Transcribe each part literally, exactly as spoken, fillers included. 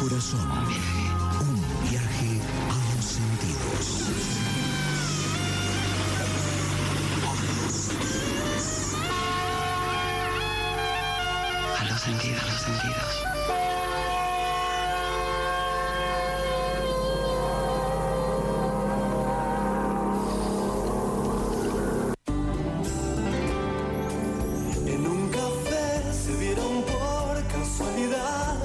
corazón. Un viaje a los sentidos. A los sentidos, a los sentidos. En un café se vieron por casualidad,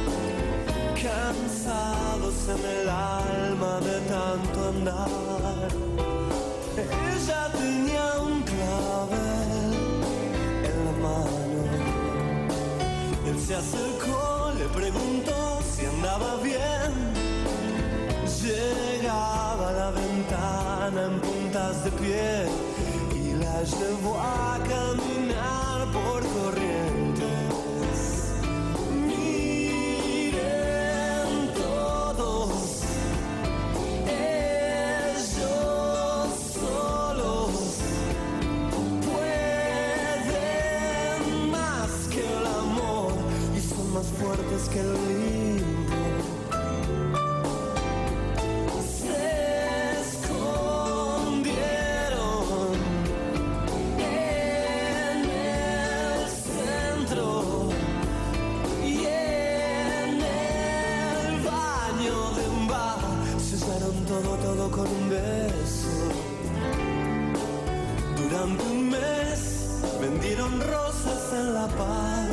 cansados en el alma de tanto andar. Ella tenía un clavel en la mano. Él se acercó, le preguntó si andaba bien. Llegaba a la ventana en puntas de pie y la llevó a caminar por Corrientes. Miren todos, ellos solos pueden más que el amor y son más fuertes que el limbo. Se escondieron en el centro y en el baño de un bar. Cesaron todo, todo con un beso. Durante un mes vendieron rosas en La Paz.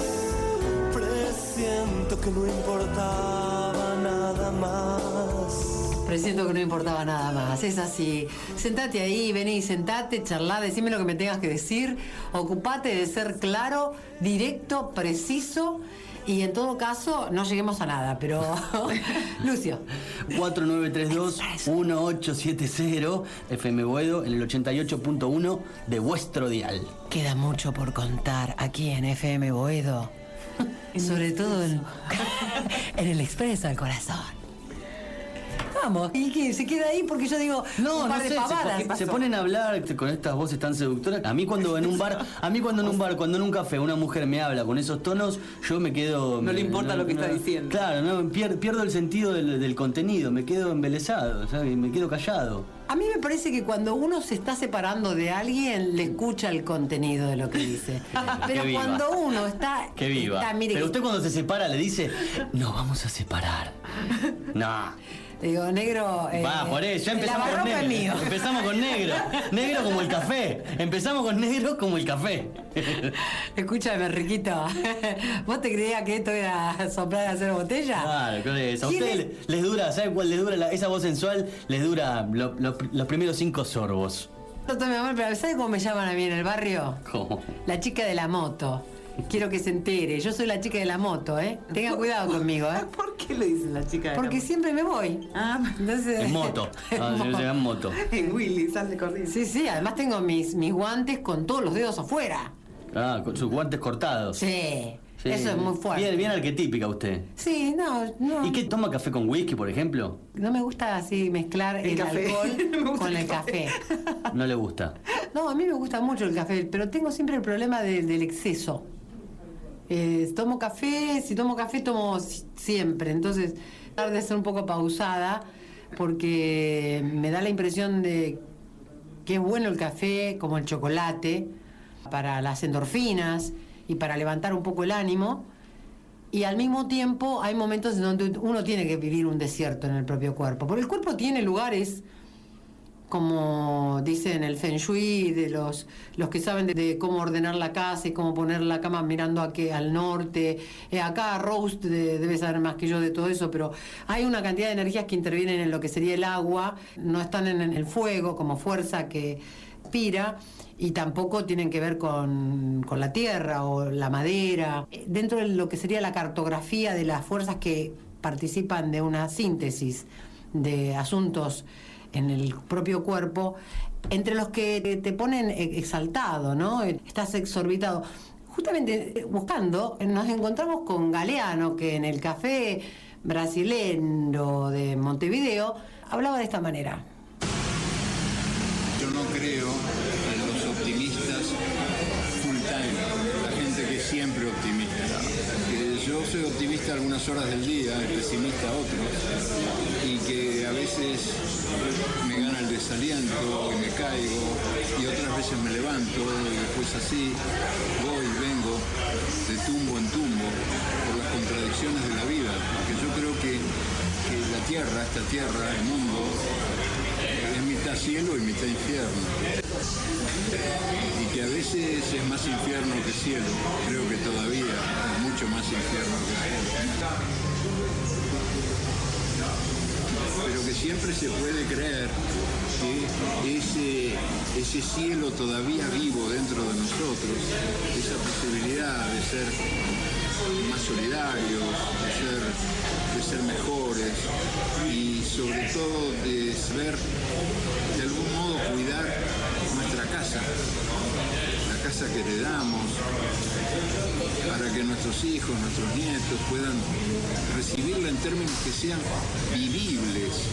Presiento que no importaba nada más. Presiento que no importaba nada más, es así. Sentate ahí, vení, sentate, charlá, decime lo que me tengas que decir. Ocupate de ser claro, directo, preciso. Y en todo caso, no lleguemos a nada, pero... Lucio. cuatro nueve tres dos, uno ocho siete cero, F M Boedo, en el ochenta y ocho punto uno de vuestro dial. Queda mucho por contar aquí en F M Boedo. Sobre todo en, en el Expreso al Corazón. Vamos, ¿y qué? ¿Se queda ahí? Porque yo digo, No, un par no de sé, pavadas. se, se ponen a hablar con estas voces tan seductoras. A mí cuando en un bar, a mí cuando en un bar, cuando en un café una mujer me habla con esos tonos, yo me quedo... No me, le importa lo que está diciendo. Claro, no, pier, pierdo el sentido del, del contenido, me quedo embelesado, ¿sabes? Me quedo callado. A mí me parece que cuando uno se está separando de alguien, le escucha el contenido de lo que dice. Pero Que viva. cuando uno está... Que viva. está, mire, Pero que- usted cuando se separa le dice, nos vamos a separar. No. Digo, negro... eh, Va, por eso, ya el empezamos con lavarropa es negro. mío. Empezamos con negro. Negro como el café. Empezamos con negro como el café. Escúchame, Riquito. ¿Vos te creías que esto era soplar y hacer botella? Claro, con eso. A ¿Quién ustedes les, les dura, ¿saben cuál les dura? La- esa voz sensual les dura lo- lo- los primeros cinco sorbos. No tome mal, pero ¿sabes cómo me llaman a mí en el barrio? ¿Cómo? La chica de la moto. Quiero que se entere. Yo soy la chica de la moto, ¿eh? Tenga cuidado conmigo, ¿eh? ¿Por qué le dicen la chica de Porque la siempre me voy. Ah, Entonces... En moto. Ah, se llega en moto. en Willy, sale corriendo. Sí, sí, además tengo mis, mis guantes con todos los dedos afuera. Ah, con sus guantes cortados. Sí, Sí. eso es muy fuerte. Bien, bien arquetípica usted. Sí, no, no. ¿Y qué toma café con whisky, por ejemplo? No me gusta así mezclar el, El café. alcohol Me gusta con el el café. café. No le gusta. No, a mí me gusta mucho el café, pero tengo siempre el problema de- del exceso. Eh, tomo café, si tomo café tomo si- siempre, entonces tratar de ser un poco pausada porque me da la impresión de que es bueno el café como el chocolate para las endorfinas y para levantar un poco el ánimo, y al mismo tiempo hay momentos en donde uno tiene que vivir un desierto en el propio cuerpo, porque el cuerpo tiene lugares, como dicen el Feng Shui, de los, los que saben de, de cómo ordenar la casa y cómo poner la cama mirando a que, al norte. Eh, acá Rose de- debe saber más que yo de todo eso, pero hay una cantidad de energías que intervienen en lo que sería el agua, no están en, en el fuego como fuerza que inspira, y tampoco tienen que ver con, con la tierra o la madera. Eh, Dentro de lo que sería la cartografía de las fuerzas que participan de una síntesis de asuntos en el propio cuerpo, entre los que te, te ponen exaltado, ¿no? Estás exorbitado. Justamente eh, buscando, eh, nos encontramos con Galeano, que en el café brasilero de Montevideo hablaba de esta manera. Yo no creo en los optimistas full time, la gente que es siempre optimista, que yo soy optimista algunas horas del día, pesimista otros, y que a veces me gana el desaliento y me caigo, y otras veces me levanto y después así voy y vengo de tumbo en tumbo por las contradicciones de la vida, porque yo creo que, que la tierra, esta tierra, el mundo, es mitad cielo y mitad infierno. Y que a veces es más infierno que cielo. Creo que todavía es mucho más infierno que cielo. Pero que siempre se puede creer que ese, ese cielo todavía vivo dentro de nosotros, esa posibilidad de ser más solidarios, de ser, de ser mejores y sobre todo de saber de algún modo cuidar nuestra casa, la casa que heredamos, para que nuestros hijos, nuestros nietos puedan recibirla en términos que sean vivibles.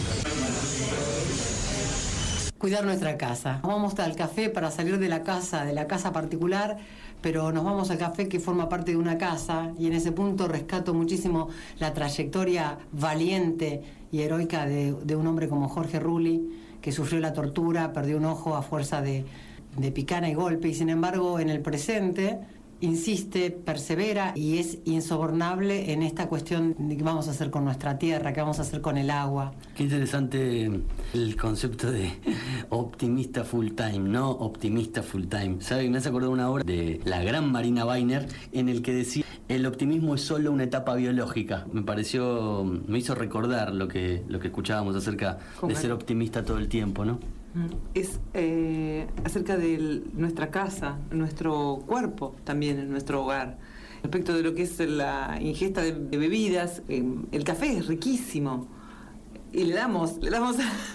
Cuidar nuestra casa. Nos vamos al café para salir de la casa, de la casa particular, pero nos vamos al café que forma parte de una casa, y en ese punto rescato muchísimo la trayectoria valiente y heroica de, de un hombre como Jorge Rulli, que sufrió la tortura, perdió un ojo a fuerza de, de picana y golpe, y sin embargo en el presente insiste, persevera y es insobornable en esta cuestión de qué vamos a hacer con nuestra tierra, qué vamos a hacer con el agua. Qué interesante el concepto de optimista full time, no optimista full time. ¿Sabe? Me hace acordar una obra de la gran Marina Weiner en el que decía: el optimismo es solo una etapa biológica. Me pareció, me hizo recordar lo que, lo que escuchábamos acerca de ser optimista todo el tiempo, ¿no? Es eh, acerca de nuestra casa, nuestro cuerpo también, en nuestro hogar. Respecto de lo que es la ingesta de, de bebidas, eh, el café es riquísimo. Y le damos, le damos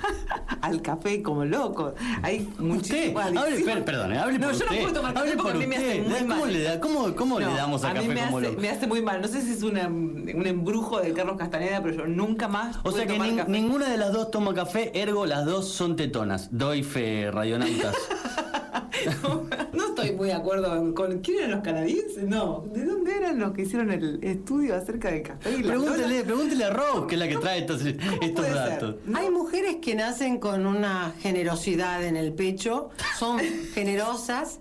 al café como locos. Hay muchísimo. Hable, per, perdón, hable no, por yo usted. no puedo tomar café porque a mí me hace muy ¿Cómo mal. Le da, ¿Cómo, cómo no, le damos a, a café mí me como hace, loco? me hace muy mal. No sé si es una, un embrujo de Carlos Castaneda, pero yo nunca más. O sea que nin, ninguna de las dos toma café, ergo las dos son tetonas. Doy fe, radionautas. no, no estoy muy de acuerdo con. ¿Quién eran los canadienses? No. ¿De dónde eran los que hicieron el estudio acerca del café? Y pregúntele, pregúntele a Rose, que es la que trae estos, estos datos. No. Hay mujeres que nacen con una generosidad en el pecho, son generosas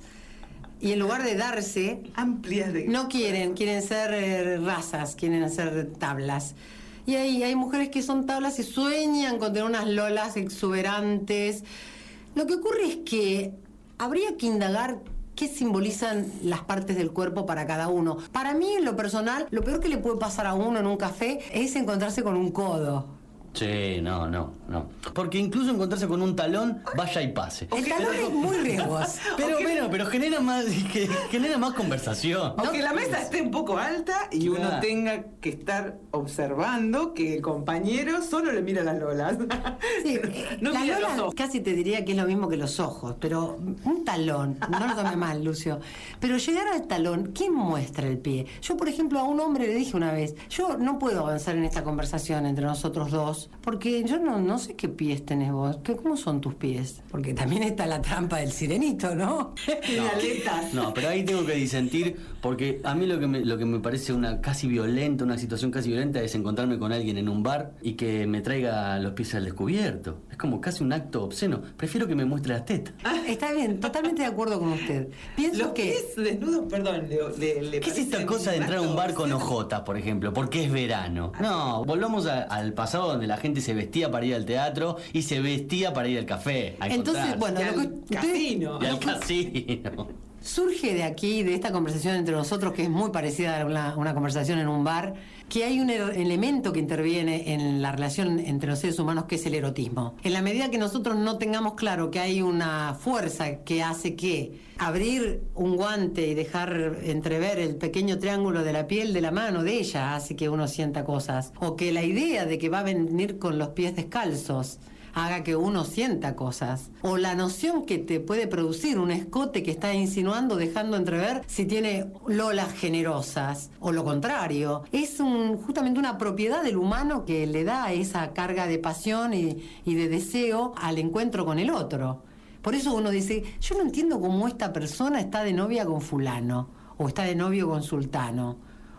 y en lugar de darse, amplias de... no quieren, quieren ser eh, razas, quieren ser tablas. Y hay, hay mujeres que son tablas y sueñan con tener unas lolas exuberantes. Lo que ocurre es que habría que indagar qué simbolizan las partes del cuerpo para cada uno. Para mí, en lo personal, lo peor que le puede pasar a uno en un café es encontrarse con un codo. Sí, no, no, no. Porque incluso encontrarse con un talón, vaya y pase. El talón es muy riesgoso. Pero bueno, pero genera más, que, genera más conversación. Aunque la mesa esté un poco alta y claro, uno tenga que estar observando que el compañero solo le mira las lolas. Sí, no la mira lola los ojos. casi te diría que es lo mismo que los ojos, pero un talón, no lo tome mal, Lucio, pero llegar al talón, ¿quién muestra el pie? Yo, por ejemplo, a un hombre le dije una vez, yo no puedo avanzar en esta conversación entre nosotros dos, porque yo no, no sé qué pies tenés vos, ¿Qué, ¿cómo son tus pies? Porque también está la trampa del sirenito, ¿no? Tiene aletas. No, pero ahí tengo que disentir, porque a mí lo que me, lo que me parece una casi violenta, una situación casi violenta es encontrarme con alguien en un bar y que me traiga los pies al descubierto. Es como casi un acto obsceno. Prefiero que me muestre las tetas. Ah, está bien, totalmente de acuerdo con usted. Pienso Los que... pies desnudos, perdón, le, le, le ¿Qué es esta cosa de entrar a un bar con ojotas, por ejemplo? Porque es verano. No, volvamos a, al pasado donde la gente se vestía para ir al teatro y se vestía para ir al café. A Entonces, bueno, Y lo que al usted- casino. y al casino. Surge de aquí, de esta conversación entre nosotros, que es muy parecida a una, una conversación en un bar, que hay un er- elemento que interviene en la relación entre los seres humanos, que es el erotismo. En la medida que nosotros no tengamos claro que hay una fuerza que hace que abrir un guante y dejar entrever el pequeño triángulo de la piel de la mano de ella hace que uno sienta cosas, o que la idea de que va a venir con los pies descalzos haga que uno sienta cosas, o la noción que te puede producir un escote que está insinuando, dejando entrever si tiene lolas generosas, o lo contrario. Es un, justamente una propiedad del humano que le da esa carga de pasión y, y de deseo al encuentro con el otro. Por eso uno dice, yo no entiendo cómo esta persona está de novia con fulano, o está de novio con sultano,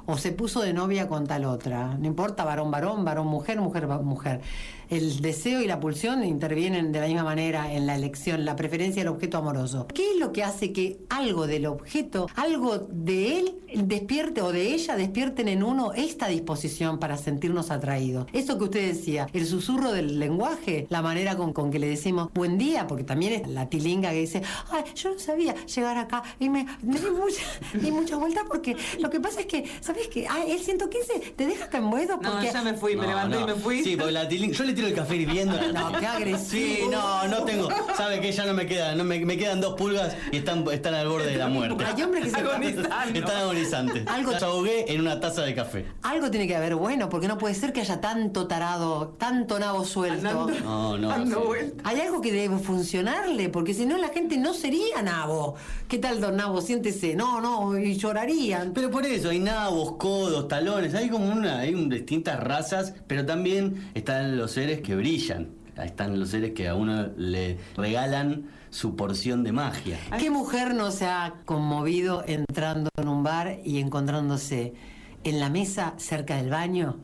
o se puso de novia con tal otra. No importa, varón, varón, varón, mujer, mujer, mujer. El deseo y la pulsión intervienen de la misma manera en la elección, la preferencia del objeto amoroso. ¿Qué es lo que hace que algo del objeto, algo de él despierte o de ella despierten en uno esta disposición para sentirnos atraídos? Eso que usted decía, el susurro del lenguaje, la manera con, con que le decimos buen día, porque también es la tilinga que dice, ay, yo no sabía llegar acá y me, me di muchas di muchas vueltas porque lo que pasa es que, ¿sabes qué? Ah, el ciento quince te deja cambuedo porque... No, ya me fui, me No, levanté no. y me fui. Sí, porque la tilinga, yo le tiro el café hirviendo. No, qué agresivo. Sí, no, no tengo. ¿Sabe qué? Ya no me queda, no me, me quedan dos pulgas y están, están al borde de la muerte. Hay hombres que se Agonizando. Están agonizantes. Algo- Los ahogué en una taza de café. Algo tiene que haber bueno, porque no puede ser que haya tanto tarado, tanto nabo suelto. Andando. No, no. Dando sí. vueltas. Hay algo que debe funcionarle, porque si no la gente no sería nabo. ¿Qué tal, don Nabo? Siéntese. No, no, y llorarían. Pero por eso, hay nabos, codos, talones, hay como una, hay un- distintas razas, pero también están los seres que brillan. Están los seres que a uno le regalan su porción de magia. ¿Qué mujer no se ha conmovido entrando en un bar y encontrándose en la mesa cerca del baño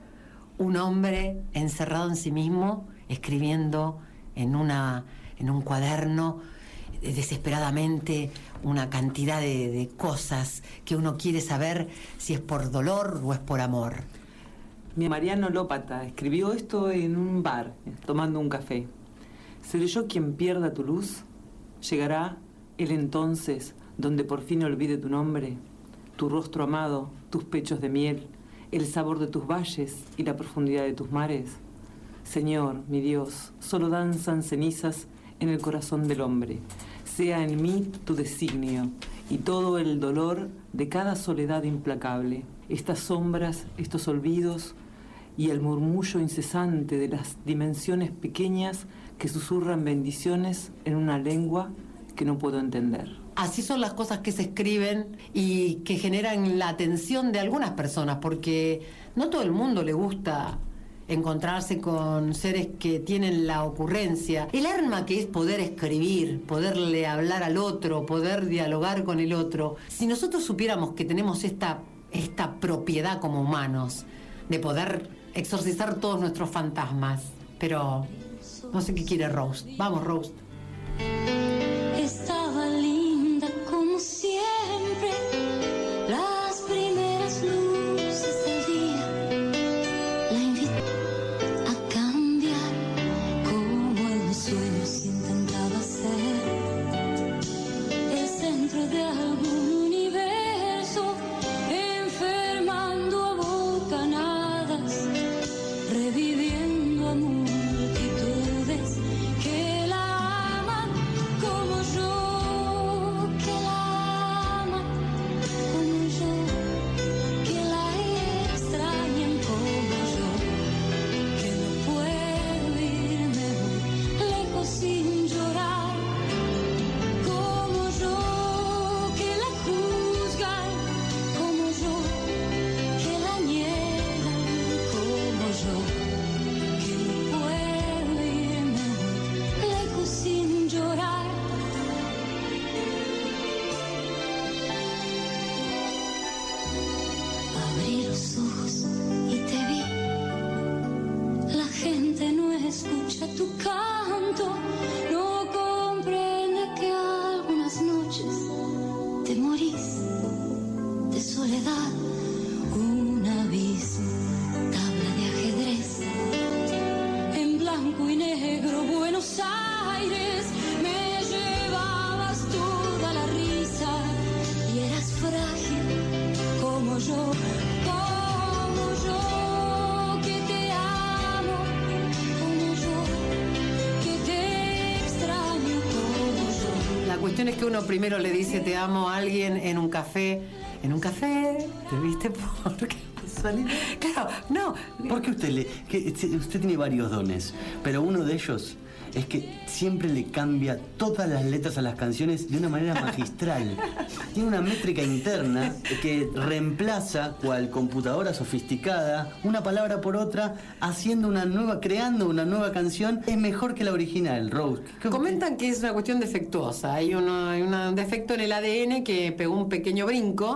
un hombre encerrado en sí mismo, escribiendo en, una, en un cuaderno eh, desesperadamente una cantidad de, de cosas que uno quiere saber si es por dolor o es por amor? Mi Mariano Lópata escribió esto en un bar, tomando un café. ¿Seré yo quien pierda tu luz? ¿Llegará el entonces donde por fin olvide tu nombre, tu rostro amado, tus pechos de miel, el sabor de tus valles y la profundidad de tus mares? Señor, mi Dios, solo danzan cenizas en el corazón del hombre. Sea en mí tu designio y todo el dolor de cada soledad implacable, estas sombras, estos olvidos y el murmullo incesante de las dimensiones pequeñas que susurran bendiciones en una lengua que no puedo entender. Así son las cosas que se escriben y que generan la atención de algunas personas, porque no todo el mundo le gusta encontrarse con seres que tienen la ocurrencia, el arma que es poder escribir, poderle hablar al otro, poder dialogar con el otro. Si nosotros supiéramos que tenemos esta, esta propiedad como humanos de poder exorcizar todos nuestros fantasmas, pero no sé qué quiere Roast. Vamos, Roast. Estaba linda como siempre, las primeras luces del día. La invité a cambiar como en mis sueños intentaba ser el centro de algún universo, enfermando a bocanadas, reviviendo a multitudes que la aman como yo, que la aman como yo, que la extrañan como yo, que no puedo irme lejos sin llorar, como yo, que la juzgan como yo, que la niegan como yo, que no puedo irme lejos sin llorar. Abrí los ojos y te vi. La gente no escucha tu canto, no comprende que algunas noches te morís de soledad. Un abismo, tabla de ajedrez, en blanco y negro Buenos Aires, me llevabas toda la risa y eras frágil como yo, como yo, que te amo, como yo, que te extraño como yo. La cuestión es que uno primero le dice te amo a alguien en un café. En un café, ¿te viste? Porque... Claro, no. Porque usted le, que usted tiene varios dones, pero uno de ellos es que siempre le cambia todas las letras a las canciones de una manera magistral. Tiene una métrica interna que reemplaza, cual computadora sofisticada, una palabra por otra, haciendo una nueva, creando una nueva canción. Es mejor que la original, Rose. Comentan que es una cuestión defectuosa. Hay, uno, hay una- un defecto en el A D N que pegó un pequeño brinco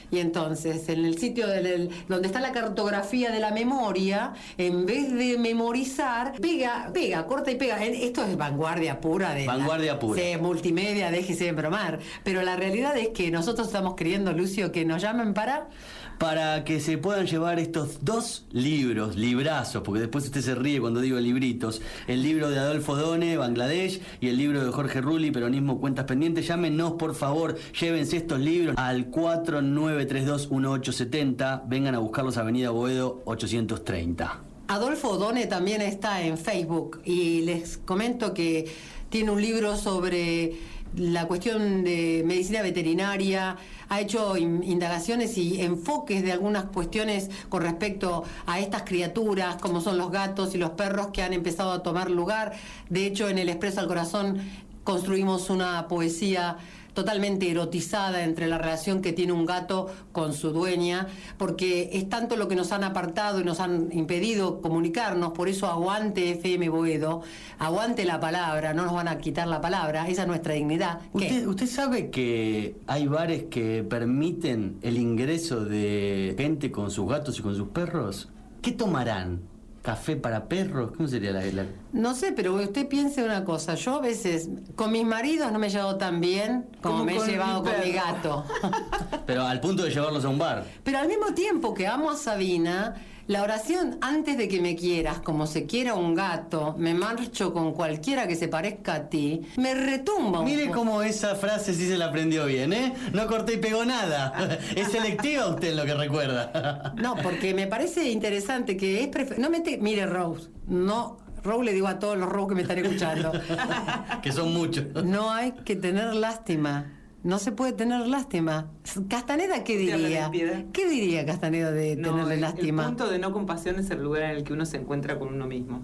Y entonces, en el sitio del, el- donde está la cartografía de la memoria, en vez de memorizar, pega, pega, corta y pega. En- Esto es vanguardia pura de la- Vanguardia pura. Sí, multimedia, déjese de bromar. Pero la realidad es que nosotros estamos queriendo, Lucio, que nos llamen para... Para que se puedan llevar estos dos libros, librazos, porque después usted se ríe cuando digo libritos, el libro de Adolfo Done, Bangladesh, y el libro de Jorge Rulli, Peronismo, Cuentas Pendientes. Llámenos, por favor, llévense estos libros al cuatro nueve tres dos uno ocho siete cero, vengan a buscarlos a Avenida Boedo ochocientos treinta. Adolfo Done también está en Facebook y les comento que tiene un libro sobre la cuestión de medicina veterinaria, ha hecho in- indagaciones y enfoques de algunas cuestiones con respecto a estas criaturas, como son los gatos y los perros que han empezado a tomar lugar. De hecho, en el Expreso al Corazón construimos una poesía totalmente erotizada entre la relación que tiene un gato con su dueña, porque es tanto lo que nos han apartado y nos han impedido comunicarnos. Por eso aguante F M Boedo, aguante la palabra, no nos van a quitar la palabra, esa es nuestra dignidad. ¿Qué? ¿Usted, ¿Usted sabe que hay bares que permiten el ingreso de gente con sus gatos y con sus perros? ¿Qué tomarán? ¿Café para perros? ¿Cómo sería la...? la... No sé, pero usted piense una cosa, yo a veces con mis maridos no me he llevado tan bien como, Como me he con llevado mi con mi perro. gato. Pero al punto de llevarlos a un bar. Pero al mismo tiempo que amo a Sabina, la oración antes de que me quieras, como se quiera un gato, me marcho con cualquiera que se parezca a ti, me retumba un Mire poco. cómo esa frase sí se la aprendió bien, ¿eh? No corté y pegó nada. Es selectiva usted en lo que recuerda. No, porque me parece interesante que es prefer... No me te... Mire, Rose, no... Rose le digo a todos los Rose que me están escuchando. Que son muchos. No hay que tener lástima. No se puede tener lástima. Castaneda, ¿qué Usted habla de diría? piedad. ¿Qué diría Castaneda de No, tenerle el- lástima? El punto de no compasión es el lugar en el que uno se encuentra con uno mismo.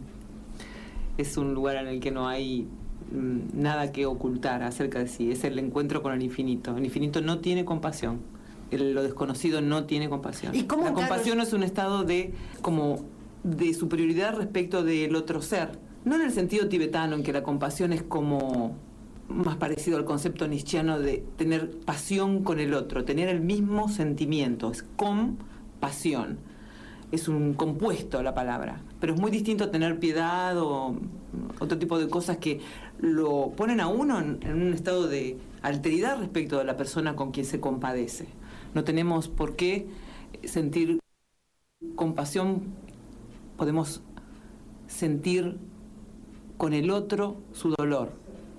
Es un lugar en el que no hay mm, nada que ocultar acerca de sí. Es el encuentro con el infinito. El infinito no tiene compasión. El- lo desconocido no tiene compasión. ¿Y cómo, La Carlos? compasión es un estado de como de superioridad respecto del otro ser. No en el sentido tibetano en que la compasión es como más parecido al concepto nietzscheano de tener pasión con el otro, tener el mismo sentimiento, es compasión. Es un compuesto la palabra, pero es muy distinto a tener piedad o otro tipo de cosas que lo ponen a uno en, en un estado de alteridad respecto de la persona con quien se compadece. No tenemos por qué sentir compasión, podemos sentir con el otro su dolor.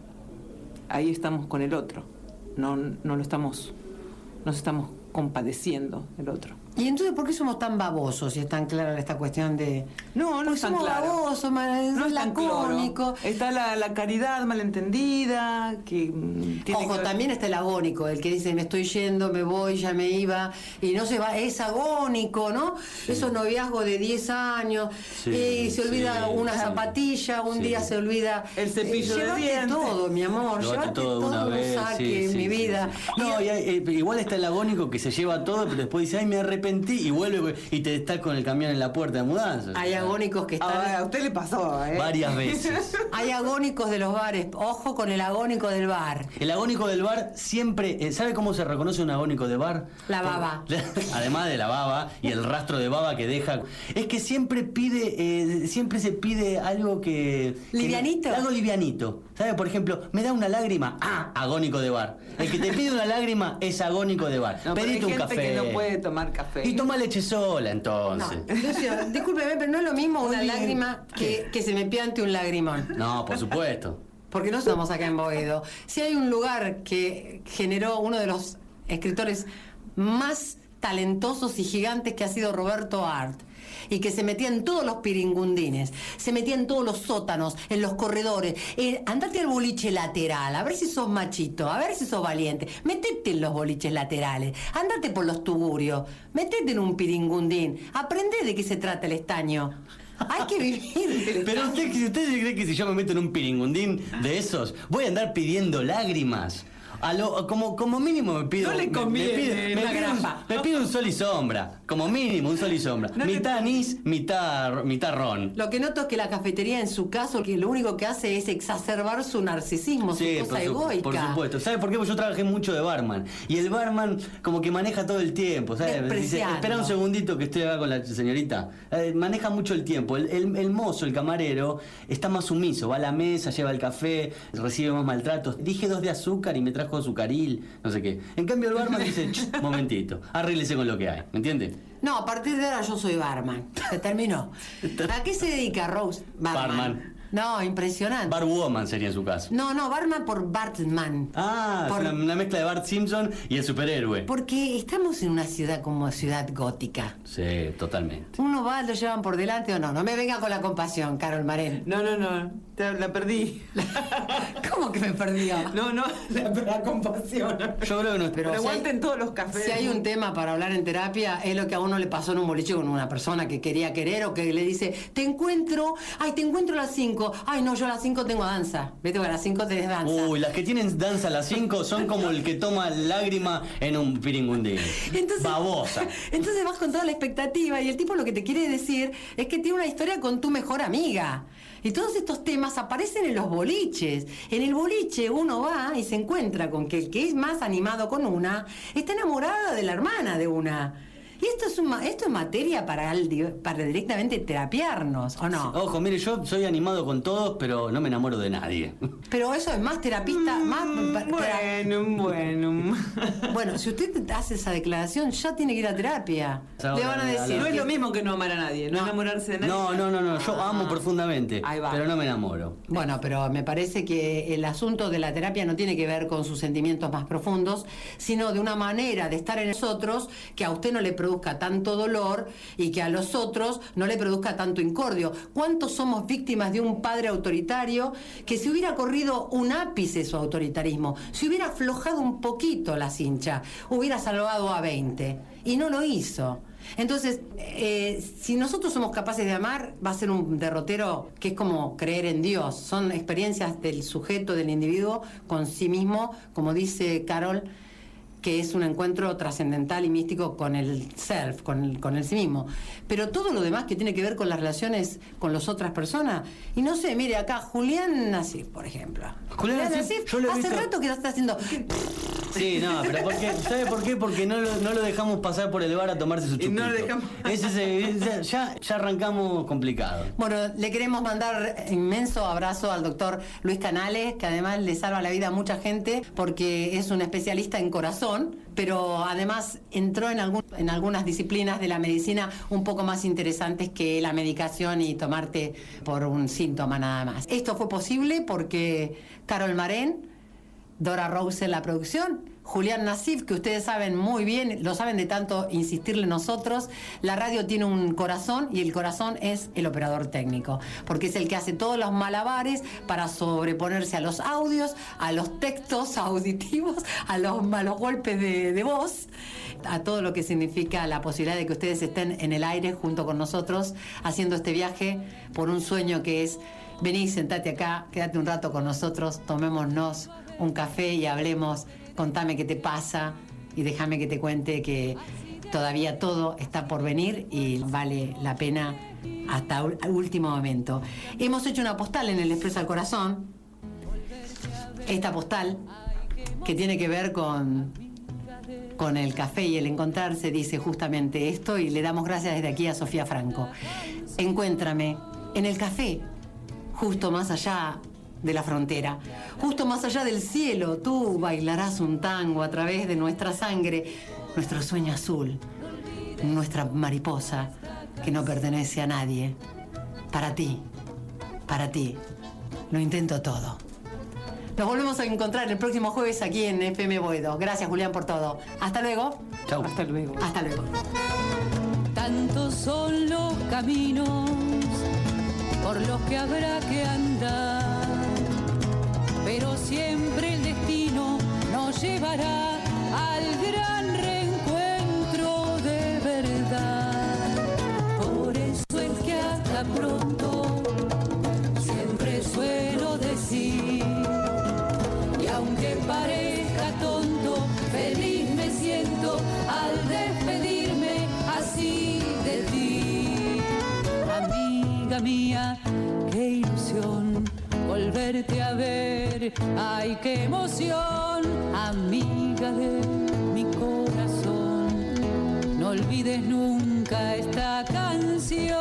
Ahí estamos con el otro, no, no lo estamos, nos estamos compadeciendo del otro. ¿Y entonces por qué somos tan babosos si es tan clara esta cuestión de...? No, no Porque es tan somos claro. babosos, man, No es tan lacónicos. claro. Está la, la caridad malentendida, que mm, tiene Ojo, que ver- también está el agónico, el que dice me estoy yendo, me voy, ya me iba, y no se va, es agónico, ¿no? Esos noviazgos de diez años, Sí, y se olvida sí. una zapatilla, un Sí. día se olvida... El cepillo de llévate dientes. todo, mi amor, Llévate llévate todo todo, de una un vez, saque, sí, sí, mi sí, vida. sí. No, y hay- eh, igual está el agónico que se lleva todo, pero después dice, ay, me arrepentí, y vuelve y te está con el camión en la puerta de mudanza. Hay agónicos que están... Ah, a usted le pasó, ¿eh? Varias veces. Hay agónicos de los bares, ojo con el agónico del bar. El agónico del bar siempre... eh, ¿Sabe cómo se reconoce un agónico de bar? La baba. Además de la baba y el rastro de baba que deja. Es que siempre pide, eh, siempre se pide algo que... que- ¿Livianito? algo livianito. ¿Sabe? Por ejemplo, me da una lágrima. Ah, agónico de bar. El que te pide una lágrima es agónico de bar. No, pero Pedite hay un gente café. que no puede tomar café. Y toma leche sola, No, entonces. Lucio, discúlpeme, pero no es lo mismo una Oye, lágrima que, que se me piante un lagrimón. No, por supuesto. Porque no estamos acá en Boedo. Si hay un lugar que generó uno de los escritores más talentosos y gigantes que ha sido Roberto Art, y que se metía en todos los piringundines, se metía en todos los sótanos, en los corredores. Eh, andate al boliche lateral, a ver si sos machito, a ver si sos valiente. Metete en los boliches laterales, andate por los tuburios, metete en un piringundín, aprende de qué se trata el estaño. Hay que vivir. Pero usted, si usted cree que si yo me meto en un piringundín de esos, voy a andar pidiendo lágrimas. A lo, como, como mínimo me pido. No le me- conviene me, pido, me una pido un- grapa. me pido mí un sol y sombra, como mínimo un sol y sombra. No mitad te... anís, mitad, mitad ron. Lo que noto es que la cafetería, en su caso, que lo único que hace es exacerbar su narcisismo, Sí, su cosa por, su- egoica. por supuesto. ¿Sabe por qué? Porque yo trabajé mucho de barman. Y el barman como que maneja todo el tiempo. ¿Sabe? Dice, Despreciando. espera un segundito que estoy acá con la señorita. Eh, maneja mucho el tiempo. El, el, el mozo, el camarero, está más sumiso. Va a la mesa, lleva el café, recibe más maltratos. Dije dos de azúcar y me trajo azucaril, no sé qué. En cambio el barman dice, "Ch, momentito, arréglese con lo que hay". ¿Me entiende? No, a partir de ahora yo soy barman. Se terminó. ¿A qué se dedica Rose? Barman. Barman. No, impresionante. Barwoman sería en su caso. No, no, barman por Bartman. Ah, Por- es una, una mezcla de Bart Simpson y el superhéroe. Porque estamos en una ciudad como ciudad gótica. Sí, totalmente. Uno va, lo llevan por delante o no. No me venga con la compasión, Carol Marén. No, no, no, te- la perdí. ¿Cómo que me perdió? No, no, la, la compasión. Yo creo que no. Pero si aguanten hay- todos los cafés. Si hay un tema para hablar en terapia, es lo que a uno le pasó en un boliche con una persona que quería querer o que le dice, te encuentro, ay, te encuentro a las cinco. Ay, no, yo a las cinco tengo danza. Vete, que a las cinco tenés danza. Uy, las que tienen danza a las cinco son como el que toma lágrima en un piringundín. Entonces, Babosa. Entonces vas con toda la expectativa y el tipo lo que te quiere decir es que tiene una historia con tu mejor amiga. Y todos estos temas aparecen en los boliches. En el boliche uno va y se encuentra con que el que es más animado con una está enamorada de la hermana de una. Y esto es, un ma- esto es materia para, el- para directamente terapiarnos, ¿o no? Ojo, mire, yo soy animado con todos, pero no me enamoro de nadie. Pero eso es más terapista, más... pa- tera- Bueno, bueno. Bueno, si usted hace esa declaración, ya tiene que ir a terapia. Ahora, Le van a decir... No es que- lo mismo que no amar a nadie, no, No. enamorarse de nadie. No, no, no, no. Yo amo profundamente, Ahí va. pero no me enamoro. Bueno, pero me parece que el asunto de la terapia no tiene que ver con sus sentimientos más profundos, sino de una manera de estar en nosotros que a usted no le produzca tanto dolor y que a los otros no le produzca tanto incordio. ¿Cuántos somos víctimas de un padre autoritario que si hubiera corrido un ápice su autoritarismo, si hubiera aflojado un poquito la cincha, hubiera salvado a veinte? Y no lo hizo. Entonces, eh, si nosotros somos capaces de amar, va a ser un derrotero que es como creer en Dios. Son experiencias del sujeto, del individuo, con sí mismo, como dice Carol, que es un encuentro trascendental y místico con el self, con el, con el sí mismo. Pero todo lo demás que tiene que ver con las relaciones con las otras personas, y no sé, mire acá, Julián Nasif, por ejemplo. Julián Nasif, yo lo he hace visto- rato que está haciendo... Sí, no, pero porque, ¿sabe por qué? Porque no lo, no lo dejamos pasar por el bar a tomarse su Y chupito. no lo dejamos- Ese es el- ya, ya arrancamos complicado. Bueno, le queremos mandar inmenso abrazo al doctor Luis Canales, que además le salva la vida a mucha gente porque es un especialista en corazón, pero además entró en, algún, en algunas disciplinas de la medicina un poco más interesantes que la medicación y tomarte por un síntoma nada más. Esto fue posible porque Carol Marén, Dora Rose en la producción, Julián Nasif, que ustedes saben muy bien, lo saben de tanto insistirle nosotros, la radio tiene un corazón y el corazón es el operador técnico, porque es el que hace todos los malabares para sobreponerse a los audios, a los textos auditivos, a los malos golpes de, de voz, a todo lo que significa la posibilidad de que ustedes estén en el aire junto con nosotros, haciendo este viaje por un sueño que es: vení, sentate acá, quédate un rato con nosotros, tomémonos un café y hablemos, contame qué te pasa y déjame que te cuente que todavía todo está por venir y vale la pena hasta el último momento. Hemos hecho una postal en el Expreso al Corazón, esta postal que tiene que ver con, con el café y el encontrarse, dice justamente esto, y le damos gracias desde aquí a Sofía Franco. Encuéntrame en el café, justo más allá de la frontera, justo más allá del cielo, tú bailarás un tango a través de nuestra sangre, nuestro sueño azul, nuestra mariposa que no pertenece a nadie. Para ti, para ti, lo intento todo. Nos volvemos a encontrar el próximo jueves aquí en F M Boedo. Gracias, Julián, por todo. Hasta luego. Chau. Hasta luego. Hasta luego. Tantos son los caminos por los que habrá que andar, pero siempre el destino nos llevará al gran reencuentro de verdad. Por eso es que hasta pronto siempre suelo decir, y aunque parezca tonto, feliz me siento al despedir. mía, qué ilusión volverte a ver. Ay, qué emoción, amiga de mi corazón. No olvides nunca esta canción.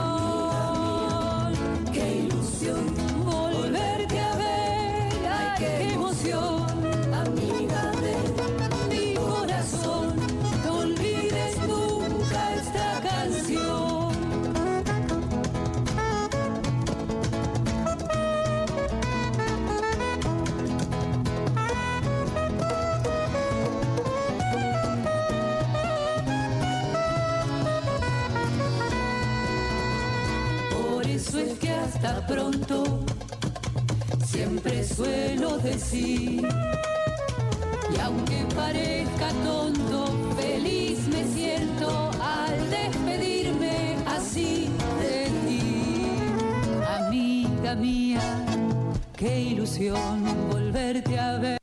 Qué ilusión volverte a ver. Ay, qué emoción, amiga de mi corazón. No olvides nunca esta canción. Es que hasta pronto siempre suelo decir, y aunque parezca tonto, feliz me siento al despedirme así de ti. Amiga mía, qué ilusión volverte a ver.